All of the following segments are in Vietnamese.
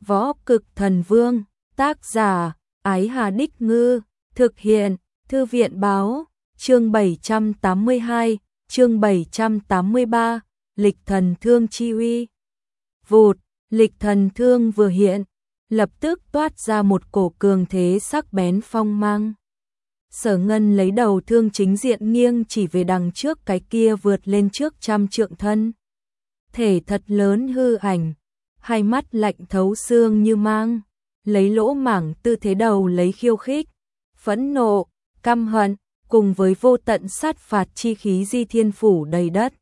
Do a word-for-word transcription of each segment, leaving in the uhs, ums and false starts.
Võ Cực Thần Vương, tác giả, Ái Hà Đích Ngư, thực hiện, Thư viện Báo, chương bảy trăm tám mươi hai, chương bảy trăm tám mươi ba, Lịch Thần Thương chi uy. Vụt, Lịch Thần Thương vừa hiện, lập tức toát ra một cổ cường thế sắc bén phong mang. Sở Ngân lấy đầu thương chính diện nghiêng chỉ về đằng trước cái kia vượt lên trước trăm trượng thân. Thể thật lớn hư ảnh, hai mắt lạnh thấu xương như mang, lấy lỗ mảng tư thế đầu lấy khiêu khích, phẫn nộ, căm hận, cùng với vô tận sát phạt chi khí di thiên phủ đầy đất.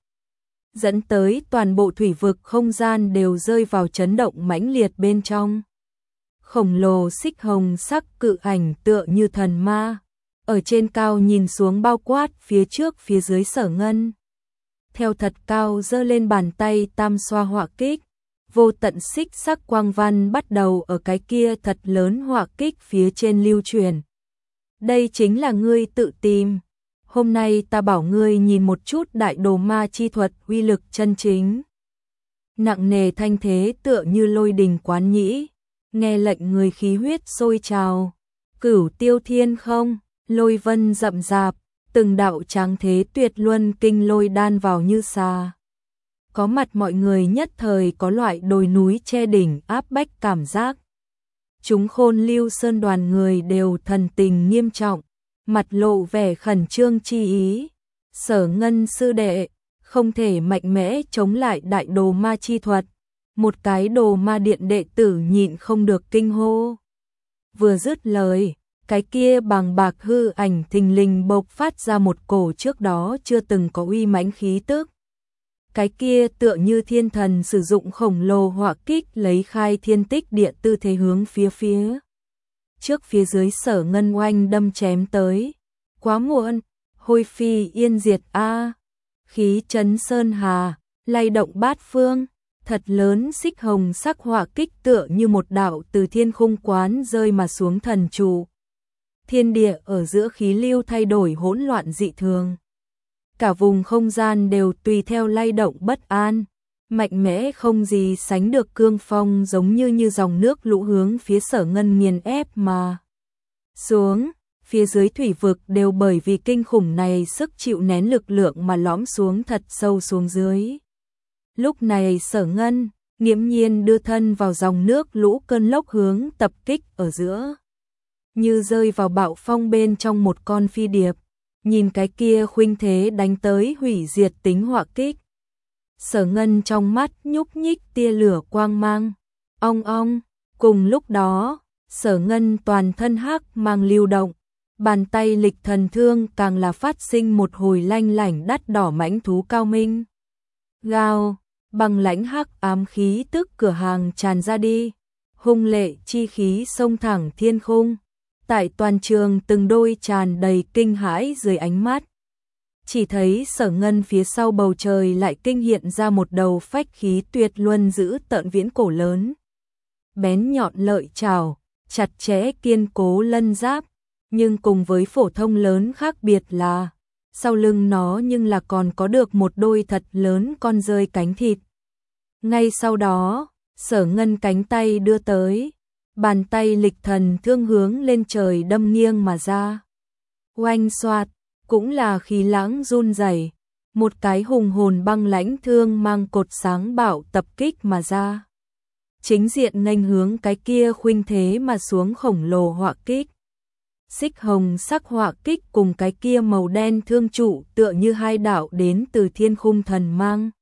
Dẫn tới toàn bộ thủy vực không gian đều rơi vào chấn động mãnh liệt bên trong. Khổng lồ xích hồng sắc cự ảnh tựa như thần ma, ở trên cao nhìn xuống bao quát phía trước phía dưới Sở Ngân. Theo thật cao giơ lên bàn tay tam xoa họa kích, vô tận xích sắc quang văn bắt đầu ở cái kia thật lớn họa kích phía trên lưu truyền. Đây chính là ngươi tự tìm. Hôm nay ta bảo ngươi nhìn một chút đại đồ ma chi thuật uy lực chân chính. Nặng nề thanh thế tựa như lôi đình quán nhĩ, nghe lệnh người khí huyết sôi trào. Cửu tiêu thiên không, lôi vân rậm rạp, từng đạo tráng thế tuyệt luân kinh lôi đan vào như xà. Có mặt mọi người nhất thời có loại đồi núi che đỉnh áp bách cảm giác. Chúng Khôn Lưu Sơn đoàn người đều thần tình nghiêm trọng, mặt lộ vẻ khẩn trương chi ý. Sở Ngân sư đệ, không thể mạnh mẽ chống lại đại đồ ma chi thuật. Một cái đồ ma điện đệ tử nhịn không được kinh hô. Vừa dứt lời, cái kia bằng bạc hư ảnh thình lình bộc phát ra một cổ trước đó chưa từng có uy mãnh khí tức. Cái kia tựa như thiên thần sử dụng khổng lồ họa kích lấy khai thiên tích địa tư thế hướng phía phía. Trước phía dưới Sở Ngân oanh đâm chém tới. Quá muộn, hôi phi yên diệt a, khí chấn sơn hà, lay động bát phương. Thật lớn xích hồng sắc họa kích tựa như một đạo từ thiên khung quán rơi mà xuống thần trụ. Thiên địa ở giữa khí lưu thay đổi hỗn loạn dị thường. Cả vùng không gian đều tùy theo lay động bất an, mạnh mẽ không gì sánh được cương phong giống như như dòng nước lũ hướng phía Sở Ngân nghiền ép mà xuống. Phía dưới thủy vực đều bởi vì kinh khủng này sức chịu nén lực lượng mà lõm xuống thật sâu xuống dưới. Lúc này Sở Ngân nghiễm nhiên đưa thân vào dòng nước lũ cơn lốc hướng tập kích ở giữa. Như rơi vào bạo phong bên trong một con phi điệp, nhìn cái kia khuynh thế đánh tới hủy diệt tính họa kích. Sở Ngân trong mắt nhúc nhích tia lửa quang mang, ong ong, cùng lúc đó, Sở Ngân toàn thân hắc mang lưu động, bàn tay Lịch Thần Thương càng là phát sinh một hồi lanh lảnh đắt đỏ mãnh thú cao minh. Gào, bằng lãnh hắc ám khí tức cửa hàng tràn ra đi, hung lệ chi khí xông thẳng thiên khung. Tại toàn trường từng đôi tràn đầy kinh hãi dưới ánh mắt. Chỉ thấy Sở Ngân phía sau bầu trời lại kinh hiện ra một đầu phách khí tuyệt luân giữ tợn viễn cổ lớn. Bén nhọn lợi chảo, chặt chẽ kiên cố lân giáp, nhưng cùng với phổ thông lớn khác biệt là, sau lưng nó nhưng là còn có được một đôi thật lớn con rơi cánh thịt. Ngay sau đó, Sở Ngân cánh tay đưa tới. Bàn tay Lịch Thần Thương hướng lên trời đâm nghiêng mà ra. Oanh xoạt, cũng là khí lãng run rẩy, một cái hùng hồn băng lãnh thương mang cột sáng bạo tập kích mà ra. Chính diện nghênh hướng cái kia khuynh thế mà xuống khổng lồ họa kích. Xích hồng sắc họa kích cùng cái kia màu đen thương trụ tựa như hai đạo đến từ thiên khung thần mang.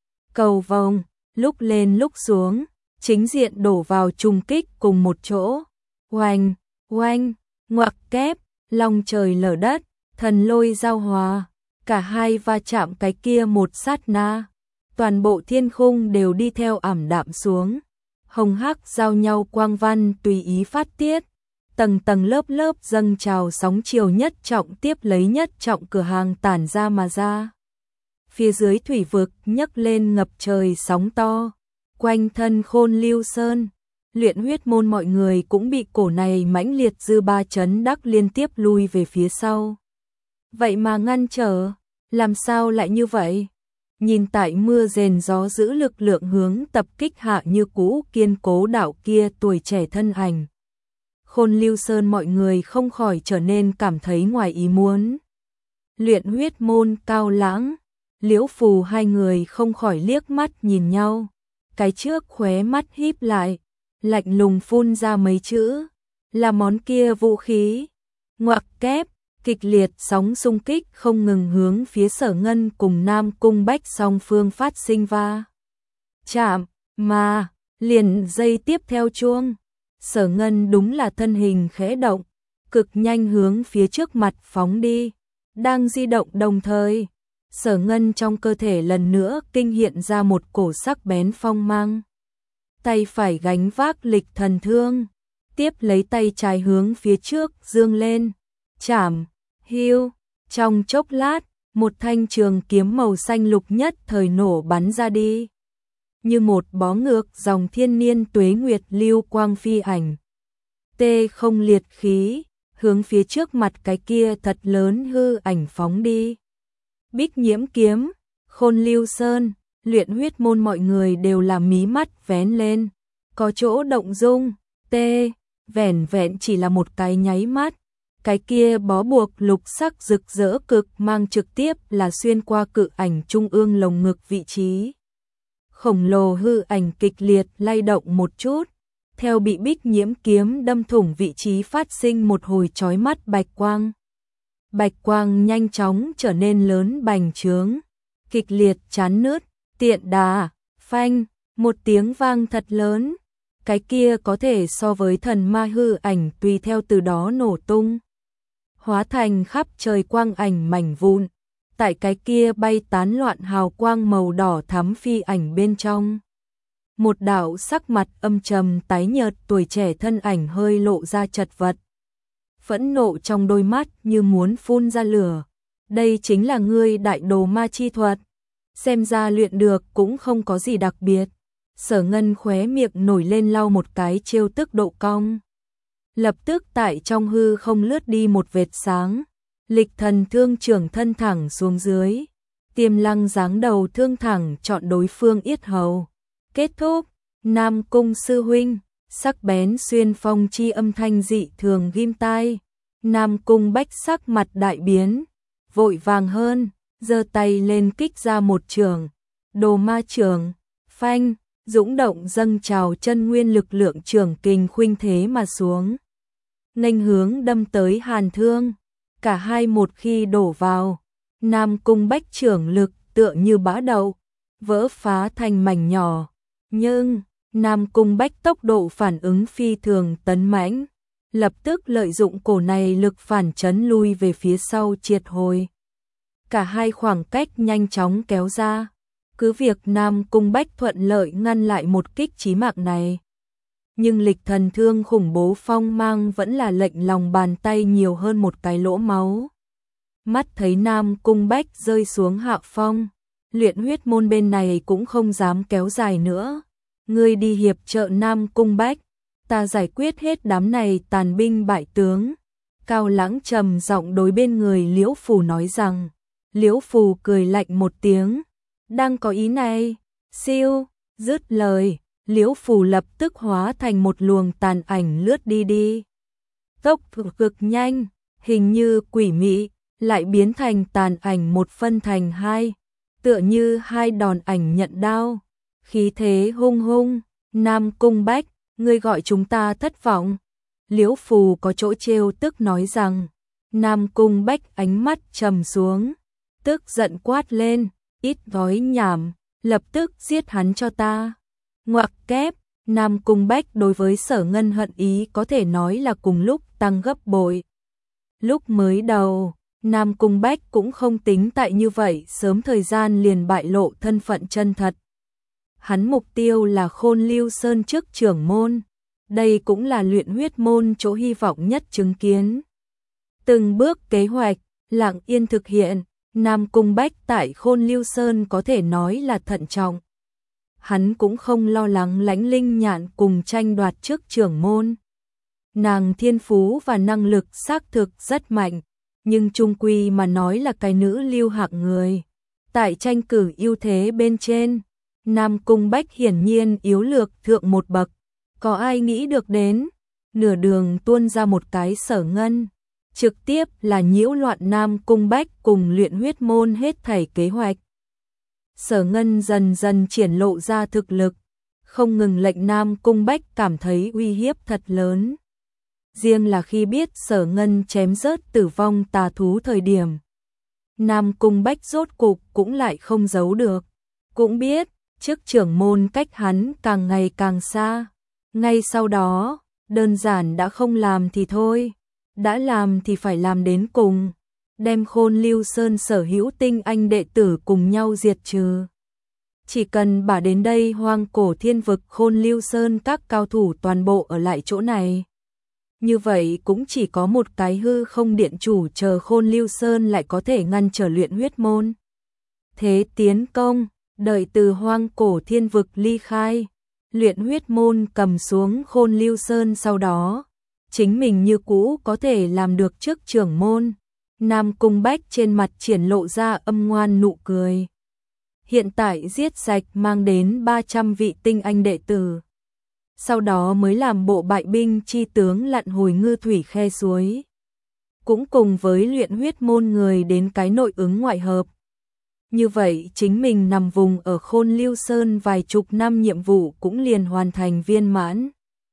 Cầu vồng, lúc lên lúc xuống. Chính diện đổ vào trùng kích cùng một chỗ. Oanh, oanh, ngoặc kép, long trời lở đất, thần lôi giao hòa. Cả hai va chạm cái kia một sát na. Toàn bộ thiên khung đều đi theo ảm đạm xuống. Hồng hắc giao nhau quang văn tùy ý phát tiết. Tầng tầng lớp lớp dâng trào sóng chiều nhất trọng tiếp lấy nhất trọng cửa hàng tản ra mà ra. Phía dưới thủy vực nhấc lên ngập trời sóng to. Quanh thân Khôn Lưu Sơn, luyện huyết môn mọi người cũng bị cổ này mãnh liệt dư ba chấn đắc liên tiếp lui về phía sau. Vậy mà ngăn trở, làm sao lại như vậy? nhìn tại mưa rền gió giữ lực lượng hướng tập kích hạ như cũ kiên cố đạo kia tuổi trẻ thân ảnh. Khôn Lưu Sơn mọi người không khỏi trở nên cảm thấy ngoài ý muốn. Luyện huyết môn Cao Lãng, Liễu Phù hai người không khỏi liếc mắt nhìn nhau. Cái trước khóe mắt híp lại, lạnh lùng phun ra mấy chữ, là món kia vũ khí. Ngoặc kép, kịch liệt sóng xung kích không ngừng hướng phía Sở Ngân cùng Nam Cung Bách song phương phát sinh va chạm, mà liền giây tiếp theo chuông. Sở Ngân đúng là thân hình khẽ động, cực nhanh hướng phía trước mặt phóng đi, đang di động đồng thời. Sở Ngân trong cơ thể lần nữa kinh hiện ra một cổ sắc bén phong mang. Tay phải gánh vác lịch thần thương, tiếp lấy tay trái hướng phía trước dương lên, chảm, hiu, trong chốc lát, một thanh trường kiếm màu xanh lục nhất thời nổ bắn ra đi. Như một bó ngược dòng thiên niên tuế nguyệt lưu quang phi ảnh. Tê không liệt khí, hướng phía trước mặt cái kia thật lớn hư ảnh phóng đi. Bích Nhiễm kiếm, Khôn Lưu Sơn, Luyện huyết môn mọi người đều là mí mắt vén lên, có chỗ động dung. Tê, vẻn vẹn chỉ là một cái nháy mắt, cái kia bó buộc lục sắc rực rỡ cực mang trực tiếp là xuyên qua cự ảnh trung ương lồng ngực vị trí. Khổng lồ hư ảnh kịch liệt lay động một chút, theo bị Bích Nhiễm kiếm đâm thủng vị trí phát sinh một hồi chói mắt bạch quang. Bạch quang nhanh chóng trở nên lớn bành trướng, kịch liệt chán nứt, tiện đà, phanh, một tiếng vang thật lớn. Cái kia có thể so với thần ma hư ảnh tùy theo từ đó nổ tung, hóa thành khắp trời quang ảnh mảnh vụn. Tại cái kia bay tán loạn hào quang màu đỏ thắm phi ảnh bên trong, một đạo sắc mặt âm trầm tái nhợt tuổi trẻ thân ảnh hơi lộ ra chật vật. Phẫn nộ trong đôi mắt như muốn phun ra lửa. Đây chính là ngươi đại đồ ma chi thuật, xem ra luyện được cũng không có gì đặc biệt. Sở Ngân khóe miệng nổi lên lau một cái trêu tức độ cong. Lập tức tại trong hư không lướt đi một vệt sáng, lịch thần thương trưởng thân thẳng xuống dưới, tiềm lăng giáng đầu thương thẳng chọn đối phương yết hầu. Kết thúc, Nam Cung sư huynh, sắc bén xuyên phong chi âm thanh dị thường ghim tai. Nam Cung Bách sắc mặt đại biến, vội vàng hơn, giơ tay lên kích ra một trường, đồ ma trường, phanh, dũng động dâng trào chân nguyên lực lượng trường kình khuynh thế mà xuống, nghênh hướng đâm tới Hàn Thương. Cả hai một khi đổ vào, Nam Cung Bách trưởng lực tựa như bã đậu, vỡ phá thành mảnh nhỏ. Nhưng Nam Cung Bách tốc độ phản ứng phi thường tấn mãnh, lập tức lợi dụng cổ này lực phản chấn lui về phía sau triệt hồi. Cả hai khoảng cách nhanh chóng kéo ra, cứ việc Nam Cung Bách thuận lợi ngăn lại một kích chí mạng này. Nhưng lịch thần thương khủng bố phong mang vẫn là lệnh lòng bàn tay nhiều hơn một cái lỗ máu. Mắt thấy Nam Cung Bách rơi xuống hạ phong, luyện huyết môn bên này cũng không dám kéo dài nữa. Ngươi đi hiệp trợ Nam Cung Bách, ta giải quyết hết đám này tàn binh bại tướng. Cao Lãng trầm giọng đối bên người Liễu Phù nói rằng. Liễu Phù cười lạnh một tiếng, đang có ý này. Siêu, dứt lời, Liễu Phù lập tức hóa thành một luồng tàn ảnh lướt đi đi. Tốc độ cực nhanh, hình như quỷ mị, lại biến thành tàn ảnh một phân thành hai, tựa như hai đòn ảnh nhận đao. Khí thế hung hung. Nam Cung Bách, ngươi gọi chúng ta thất vọng. Liễu Phù có chỗ trêu tức nói rằng. Nam Cung Bách ánh mắt trầm xuống, tức giận quát lên, ít gói nhảm, lập tức giết hắn cho ta. Ngoặc kép, Nam Cung Bách đối với Sở Ngân hận ý có thể nói là cùng lúc tăng gấp bội. Lúc mới đầu, Nam Cung Bách cũng không tính tại như vậy sớm thời gian liền bại lộ thân phận chân thật. Hắn mục tiêu là Khôn Lưu Sơn trước trưởng môn, đây cũng là luyện huyết môn chỗ hy vọng nhất chứng kiến. Từng bước kế hoạch, lặng yên thực hiện, Nam Cung Bách tại Khôn Lưu Sơn có thể nói là thận trọng. Hắn cũng không lo lắng Lãnh Linh Nhạn cùng tranh đoạt trước trưởng môn. Nàng thiên phú và năng lực xác thực rất mạnh, nhưng chung quy mà nói là cái nữ lưu hạng người. Tại tranh cử ưu thế bên trên, Nam Cung Bách hiển nhiên yếu lược thượng một bậc, có ai nghĩ được đến, nửa đường tuôn ra một cái Sở Ngân, trực tiếp là nhiễu loạn Nam Cung Bách cùng Luyện Huyết Môn hết thảy kế hoạch. Sở Ngân dần dần triển lộ ra thực lực, không ngừng lệnh Nam Cung Bách cảm thấy uy hiếp thật lớn. Riêng là khi biết Sở Ngân chém rớt tử vong tà thú thời điểm, Nam Cung Bách rốt cục cũng lại không giấu được, cũng biết chức trưởng môn cách hắn càng ngày càng xa. Ngay sau đó, đơn giản đã không làm thì thôi, đã làm thì phải làm đến cùng, đem Khôn Lưu Sơn sở hữu tinh anh đệ tử cùng nhau diệt trừ. Chỉ cần bả đến đây Hoang Cổ Thiên Vực Khôn Lưu Sơn các cao thủ toàn bộ ở lại chỗ này. Như vậy cũng chỉ có một cái hư không điện chủ chờ Khôn Lưu Sơn lại có thể ngăn trở Luyện Huyết Môn. Thế tiến công, đợi từ Hoang Cổ Thiên Vực ly khai, Luyện Huyết Môn cầm xuống Khôn Lưu Sơn sau đó, chính mình như cũ có thể làm được chức trưởng môn. Nam Cung Bách trên mặt triển lộ ra âm ngoan nụ cười. Hiện tại giết sạch mang đến ba trăm vị tinh anh đệ tử. Sau đó mới làm bộ bại binh chi tướng lặn hồi ngư thủy khe suối. Cũng cùng với Luyện Huyết Môn người đến cái nội ứng ngoại hợp. Như vậy chính mình nằm vùng ở Khôn Lưu Sơn vài chục năm nhiệm vụ cũng liền hoàn thành viên mãn.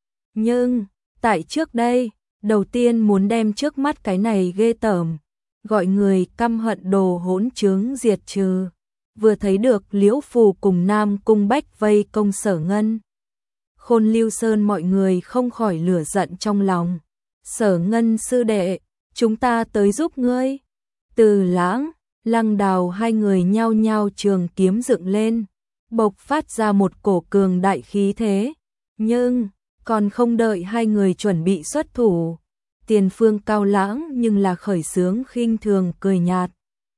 Nhưng, tại trước đây, đầu tiên muốn đem trước mắt cái này ghê tởm, gọi người căm hận đồ hỗn trướng diệt trừ. Vừa thấy được Liễu Phù cùng Nam Cung Bách vây công Sở Ngân, Khôn Lưu Sơn mọi người không khỏi lửa giận trong lòng. Sở Ngân sư đệ, chúng ta tới giúp ngươi. Từ Lãng, Lăng Đào hai người nhao nhao trường kiếm dựng lên, bộc phát ra một cổ cường đại khí thế. Nhưng, còn không đợi hai người chuẩn bị xuất thủ, Tiền Phương Cao Lãng nhưng là khởi sướng khinh thường cười nhạt.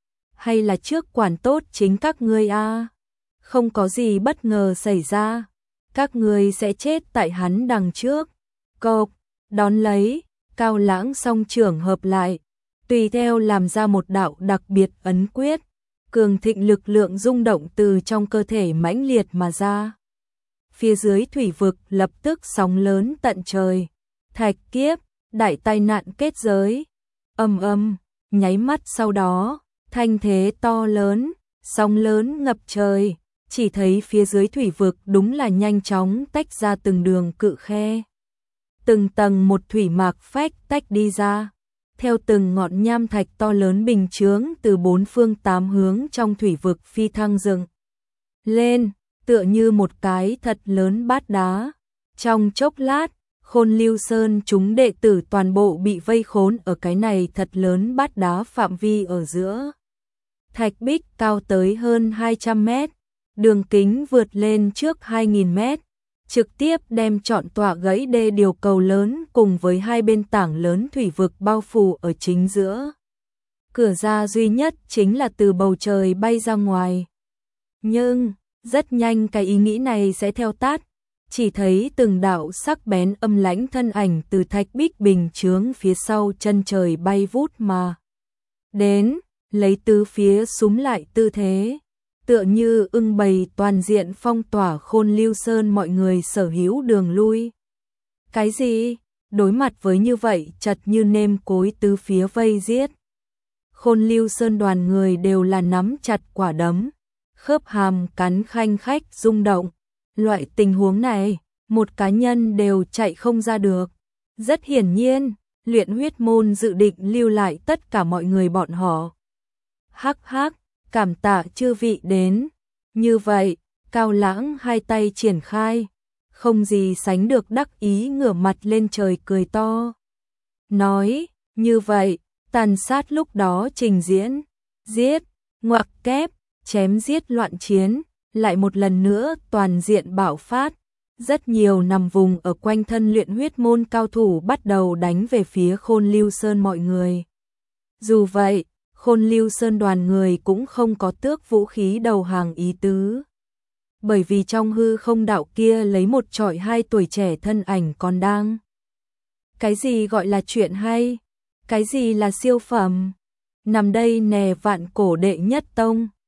Hay là trước quản tốt chính các ngươi a, không có gì bất ngờ xảy ra, các ngươi sẽ chết tại hắn đằng trước. Cộp, đón lấy, Cao Lãng song trưởng hợp lại, tùy theo làm ra một đạo đặc biệt ấn quyết, cường thịnh lực lượng rung động từ trong cơ thể mãnh liệt mà ra. Phía dưới thủy vực lập tức sóng lớn tận trời, thạch kiếp, đại tai nạn kết giới, ầm ầm, nháy mắt sau đó, thanh thế to lớn, sóng lớn ngập trời, chỉ thấy phía dưới thủy vực đúng là nhanh chóng tách ra từng đường cự khe. Từng tầng một thủy mạc phách tách đi ra, theo từng ngọn nham thạch to lớn bình chướng từ bốn phương tám hướng trong thủy vực phi thăng dựng lên, tựa như một cái thật lớn bát đá. Trong chốc lát, Khôn Lưu Sơn chúng đệ tử toàn bộ bị vây khốn ở cái này thật lớn bát đá phạm vi ở giữa. Thạch bích cao tới hơn hai trăm mét, đường kính vượt lên trước hai nghìn mét, trực tiếp đem trọn tọa gãy đê điều cầu lớn cùng với hai bên tảng lớn thủy vực bao phủ ở chính giữa. Cửa ra duy nhất chính là từ bầu trời bay ra ngoài. Nhưng, rất nhanh cái ý nghĩ này sẽ theo tát, chỉ thấy từng đạo sắc bén âm lãnh thân ảnh từ thạch bích bình chướng phía sau chân trời bay vút mà đến, lấy tứ phía súm lại tư thế, tựa như ưng bầy toàn diện phong tỏa Khôn Lưu Sơn mọi người sở hữu đường lui. Cái gì? Đối mặt với như vậy chật như nêm cối tứ phía vây giết. Khôn Lưu Sơn đoàn người đều là nắm chặt quả đấm, khớp hàm cắn khanh khách rung động. Loại tình huống này, một cá nhân đều chạy không ra được. Rất hiển nhiên, Luyện Huyết Môn dự định lưu lại tất cả mọi người bọn họ. Hắc hắc, cảm tạ chư vị đến. Như vậy, Cao Lãng hai tay triển khai, không gì sánh được đắc ý ngửa mặt lên trời cười to. Nói, như vậy, tàn sát lúc đó trình diễn, giết, ngoặc kép, chém giết loạn chiến, lại một lần nữa toàn diện bạo phát. Rất nhiều nằm vùng ở quanh thân Luyện Huyết Môn cao thủ bắt đầu đánh về phía Khôn Lưu Sơn mọi người. Dù vậy, Khôn Lưu Sơn đoàn người cũng không có tước vũ khí đầu hàng ý tứ. Bởi vì trong hư không đạo kia lấy một trọi hai tuổi trẻ thân ảnh còn đang. Cái gì gọi là chuyện hay? Cái gì là siêu phẩm? Nằm đây nè vạn cổ đệ nhất tông.